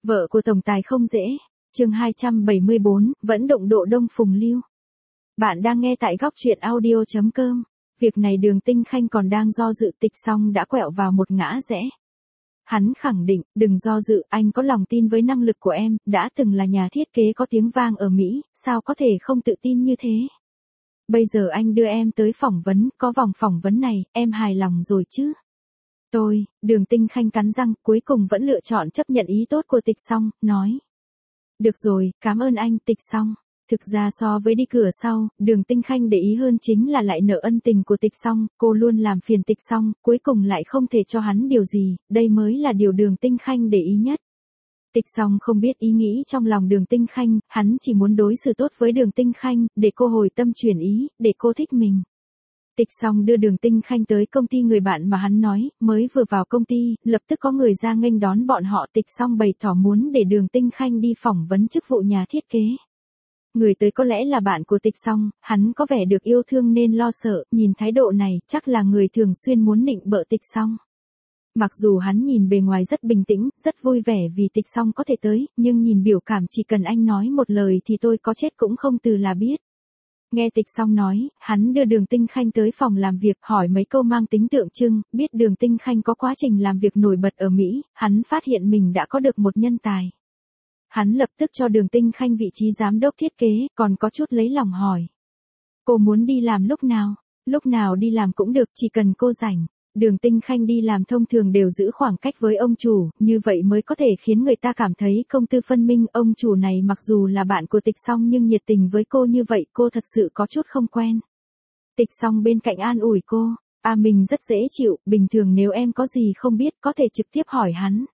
Vợ của tổng tài không dễ. Chương 274, vẫn động độ Đông Phùng Lưu. Bạn đang nghe tại góc truyện audio.com. Việc này Đường Tinh Khanh còn đang do dự, Tịch Song đã quẹo vào một ngã rẽ. Hắn khẳng định, đừng do dự, anh có lòng tin với năng lực của em, đã từng là nhà thiết kế có tiếng vang ở Mỹ, sao có thể không tự tin như thế. Bây giờ anh đưa em tới phỏng vấn, có vòng phỏng vấn này, em hài lòng rồi chứ? Đường Tinh Khanh cắn răng, cuối cùng vẫn lựa chọn chấp nhận ý tốt của Tịch Song, nói. Được rồi, cảm ơn anh, Tịch Song. Thực ra so với đi cửa sau, Đường Tinh Khanh để ý hơn chính là lại nợ ân tình của Tịch Song, cô luôn làm phiền Tịch Song, cuối cùng lại không thể cho hắn điều gì, đây mới là điều Đường Tinh Khanh để ý nhất. Tịch Song không biết ý nghĩ trong lòng Đường Tinh Khanh, hắn chỉ muốn đối xử tốt với Đường Tinh Khanh, để cô hồi tâm chuyển ý, để cô thích mình. Tịch Song đưa Đường Tinh Khanh tới công ty người bạn mà hắn nói, mới vừa vào công ty, lập tức có người ra nghênh đón bọn họ. Tịch Song bày tỏ muốn để Đường Tinh Khanh đi phỏng vấn chức vụ nhà thiết kế. Người tới có lẽ là bạn của Tịch Song, hắn có vẻ được yêu thương nên lo sợ, nhìn thái độ này, chắc là người thường xuyên muốn nịnh bợ Tịch Song. Mặc dù hắn nhìn bề ngoài rất bình tĩnh, rất vui vẻ vì Tịch Song có thể tới, nhưng nhìn biểu cảm chỉ cần anh nói một lời thì tôi có chết cũng không từ là biết. Nghe Tịch Song nói, hắn đưa Đường Tinh Khanh tới phòng làm việc, hỏi mấy câu mang tính tượng trưng, biết Đường Tinh Khanh có quá trình làm việc nổi bật ở Mỹ, hắn phát hiện mình đã có được một nhân tài. Hắn lập tức cho Đường Tinh Khanh vị trí giám đốc thiết kế, còn có chút lấy lòng hỏi. Cô muốn đi làm lúc nào? Lúc nào đi làm cũng được, chỉ cần cô rảnh. Đường Tinh Khanh đi làm thông thường đều giữ khoảng cách với ông chủ, như vậy mới có thể khiến người ta cảm thấy công tư phân minh. Ông chủ này mặc dù là bạn của Tịch Song nhưng nhiệt tình với cô như vậy cô thật sự có chút không quen. Tịch Song bên cạnh an ủi cô, mình rất dễ chịu, bình thường nếu em có gì không biết có thể trực tiếp hỏi hắn.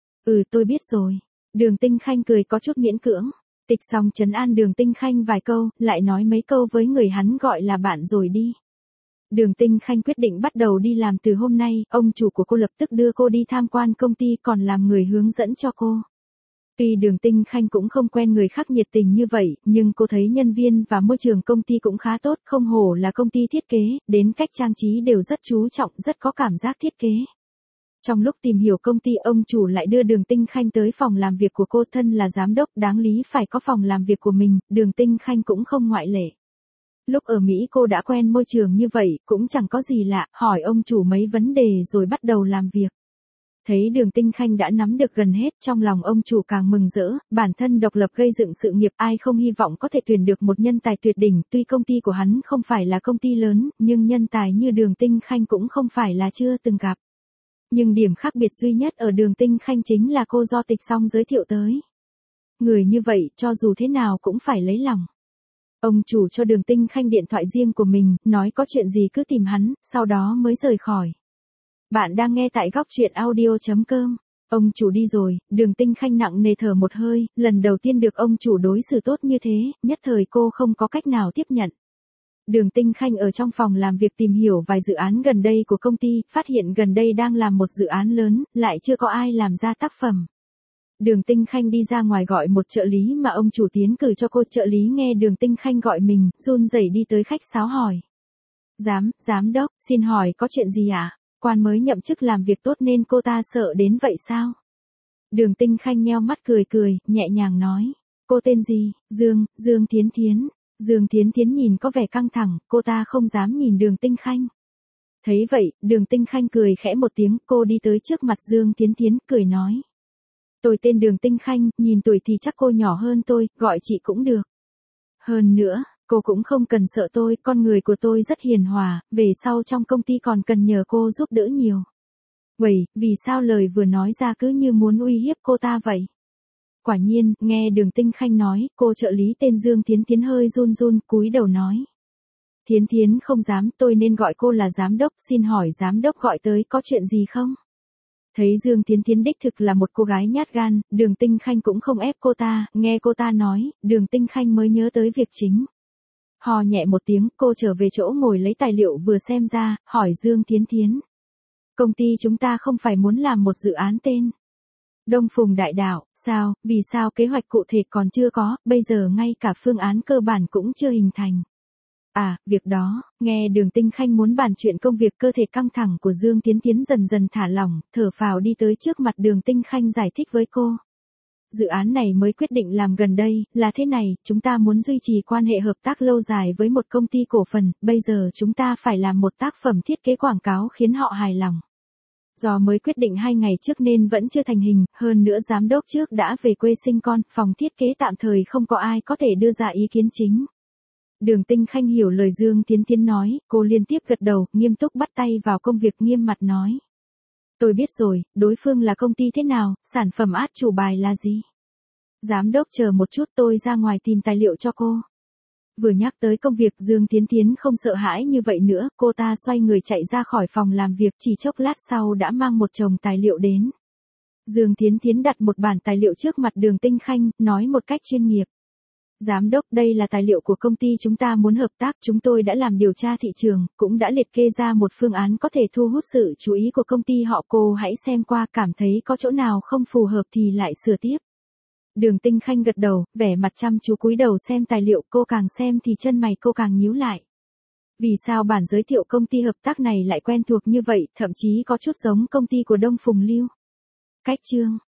Tôi biết rồi. Đường Tinh Khanh cười có chút miễn cưỡng. Tịch Song trấn an Đường Tinh Khanh vài câu, lại nói mấy câu với người hắn gọi là bạn rồi đi. Đường Tinh Khanh quyết định bắt đầu đi làm từ hôm nay, ông chủ của cô lập tức đưa cô đi tham quan công ty còn làm người hướng dẫn cho cô. Tuy Đường Tinh Khanh cũng không quen người khác nhiệt tình như vậy, nhưng cô thấy nhân viên và môi trường công ty cũng khá tốt, không hổ là công ty thiết kế, đến cách trang trí đều rất chú trọng, rất có cảm giác thiết kế. Trong lúc tìm hiểu công ty, ông chủ lại đưa Đường Tinh Khanh tới phòng làm việc của cô. Thân là giám đốc đáng lý phải có phòng làm việc của mình, Đường Tinh Khanh cũng không ngoại lệ. Lúc ở Mỹ cô đã quen môi trường như vậy, cũng chẳng có gì lạ, hỏi ông chủ mấy vấn đề rồi bắt đầu làm việc. Thấy Đường Tinh Khanh đã nắm được gần hết, trong lòng ông chủ càng mừng rỡ, bản thân độc lập gây dựng sự nghiệp, ai không hy vọng có thể tuyển được một nhân tài tuyệt đỉnh. Tuy công ty của hắn không phải là công ty lớn, nhưng nhân tài như Đường Tinh Khanh cũng không phải là chưa từng gặp. Nhưng điểm khác biệt duy nhất ở Đường Tinh Khanh chính là cô do Tịch Song giới thiệu tới. Người như vậy, cho dù thế nào cũng phải lấy lòng. Ông chủ cho Đường Tinh Khanh điện thoại riêng của mình, nói có chuyện gì cứ tìm hắn, sau đó mới rời khỏi. Bạn đang nghe tại góc truyện audio.com. Ông chủ đi rồi, Đường Tinh Khanh nặng nề thở một hơi, lần đầu tiên được ông chủ đối xử tốt như thế, nhất thời cô không có cách nào tiếp nhận. Đường Tinh Khanh ở trong phòng làm việc tìm hiểu vài dự án gần đây của công ty, phát hiện gần đây đang làm một dự án lớn, lại chưa có ai làm ra tác phẩm. Đường Tinh Khanh đi ra ngoài gọi một trợ lý mà ông chủ tiến cử cho cô. Trợ lý nghe Đường Tinh Khanh gọi mình, run rẩy đi tới khách sáo hỏi. Giám đốc, xin hỏi có chuyện gì ạ? Quan mới nhậm chức làm việc tốt nên cô ta sợ đến vậy sao? Đường Tinh Khanh nheo mắt cười, nhẹ nhàng nói. Cô tên gì? Dương Thiến Thiến. Dương Thiến Thiến nhìn có vẻ căng thẳng, cô ta không dám nhìn Đường Tinh Khanh. Thấy vậy, Đường Tinh Khanh cười khẽ một tiếng, cô đi tới trước mặt Dương Thiến Thiến, cười nói. Tôi tên Đường Tinh Khanh, nhìn tuổi thì chắc cô nhỏ hơn tôi, gọi chị cũng được. Hơn nữa, cô cũng không cần sợ tôi, con người của tôi rất hiền hòa, về sau trong công ty còn cần nhờ cô giúp đỡ nhiều. Vậy, vì sao lời vừa nói ra cứ như muốn uy hiếp cô ta vậy? Quả nhiên, nghe Đường Tinh Khanh nói, cô trợ lý tên Dương Thiến Thiến hơi run, cúi đầu nói. Thiến Thiến không dám, tôi nên gọi cô là giám đốc, xin hỏi giám đốc gọi tới có chuyện gì không? Thấy Dương Thiến Thiến đích thực là một cô gái nhát gan, Đường Tinh Khanh cũng không ép cô ta, nghe cô ta nói, Đường Tinh Khanh mới nhớ tới việc chính. Hò nhẹ một tiếng, cô trở về chỗ ngồi lấy tài liệu vừa xem ra, hỏi Dương Thiến Thiến. Công ty chúng ta không phải muốn làm một dự án tên Đông Phùng Đại Đạo, sao, vì sao kế hoạch cụ thể còn chưa có, bây giờ ngay cả phương án cơ bản cũng chưa hình thành. Việc đó, nghe Đường Tinh Khanh muốn bàn chuyện công việc, cơ thể căng thẳng của Dương Thiến Thiến dần dần thả lỏng, thở phào đi tới trước mặt Đường Tinh Khanh giải thích với cô. Dự án này mới quyết định làm gần đây, là thế này, chúng ta muốn duy trì quan hệ hợp tác lâu dài với một công ty cổ phần, bây giờ chúng ta phải làm một tác phẩm thiết kế quảng cáo khiến họ hài lòng. Do mới quyết định 2 ngày trước nên vẫn chưa thành hình, hơn nữa giám đốc trước đã về quê sinh con, phòng thiết kế tạm thời không có ai có thể đưa ra ý kiến chính. Đường Tinh Khanh hiểu lời Dương Tiến Tiến nói, cô liên tiếp gật đầu, nghiêm túc bắt tay vào công việc nghiêm mặt nói. Tôi biết rồi, đối phương là công ty thế nào, sản phẩm át chủ bài là gì? Giám đốc chờ một chút, tôi ra ngoài tìm tài liệu cho cô. Vừa nhắc tới công việc, Dương Tiến Tiến không sợ hãi như vậy nữa, cô ta xoay người chạy ra khỏi phòng làm việc, chỉ chốc lát sau đã mang một chồng tài liệu đến. Dương Tiến Tiến đặt một bản tài liệu trước mặt Đường Tinh Khanh, nói một cách chuyên nghiệp. Giám đốc, đây là tài liệu của công ty chúng ta muốn hợp tác, chúng tôi đã làm điều tra thị trường, cũng đã liệt kê ra một phương án có thể thu hút sự chú ý của công ty họ, cô hãy xem qua, cảm thấy có chỗ nào không phù hợp thì lại sửa tiếp. Đường Tinh Khanh gật đầu, vẻ mặt chăm chú cúi đầu xem tài liệu, cô càng xem thì chân mày cô càng nhíu lại. Vì sao bản giới thiệu công ty hợp tác này lại quen thuộc như vậy, thậm chí có chút giống công ty của Đông Phùng Lưu? Cách chương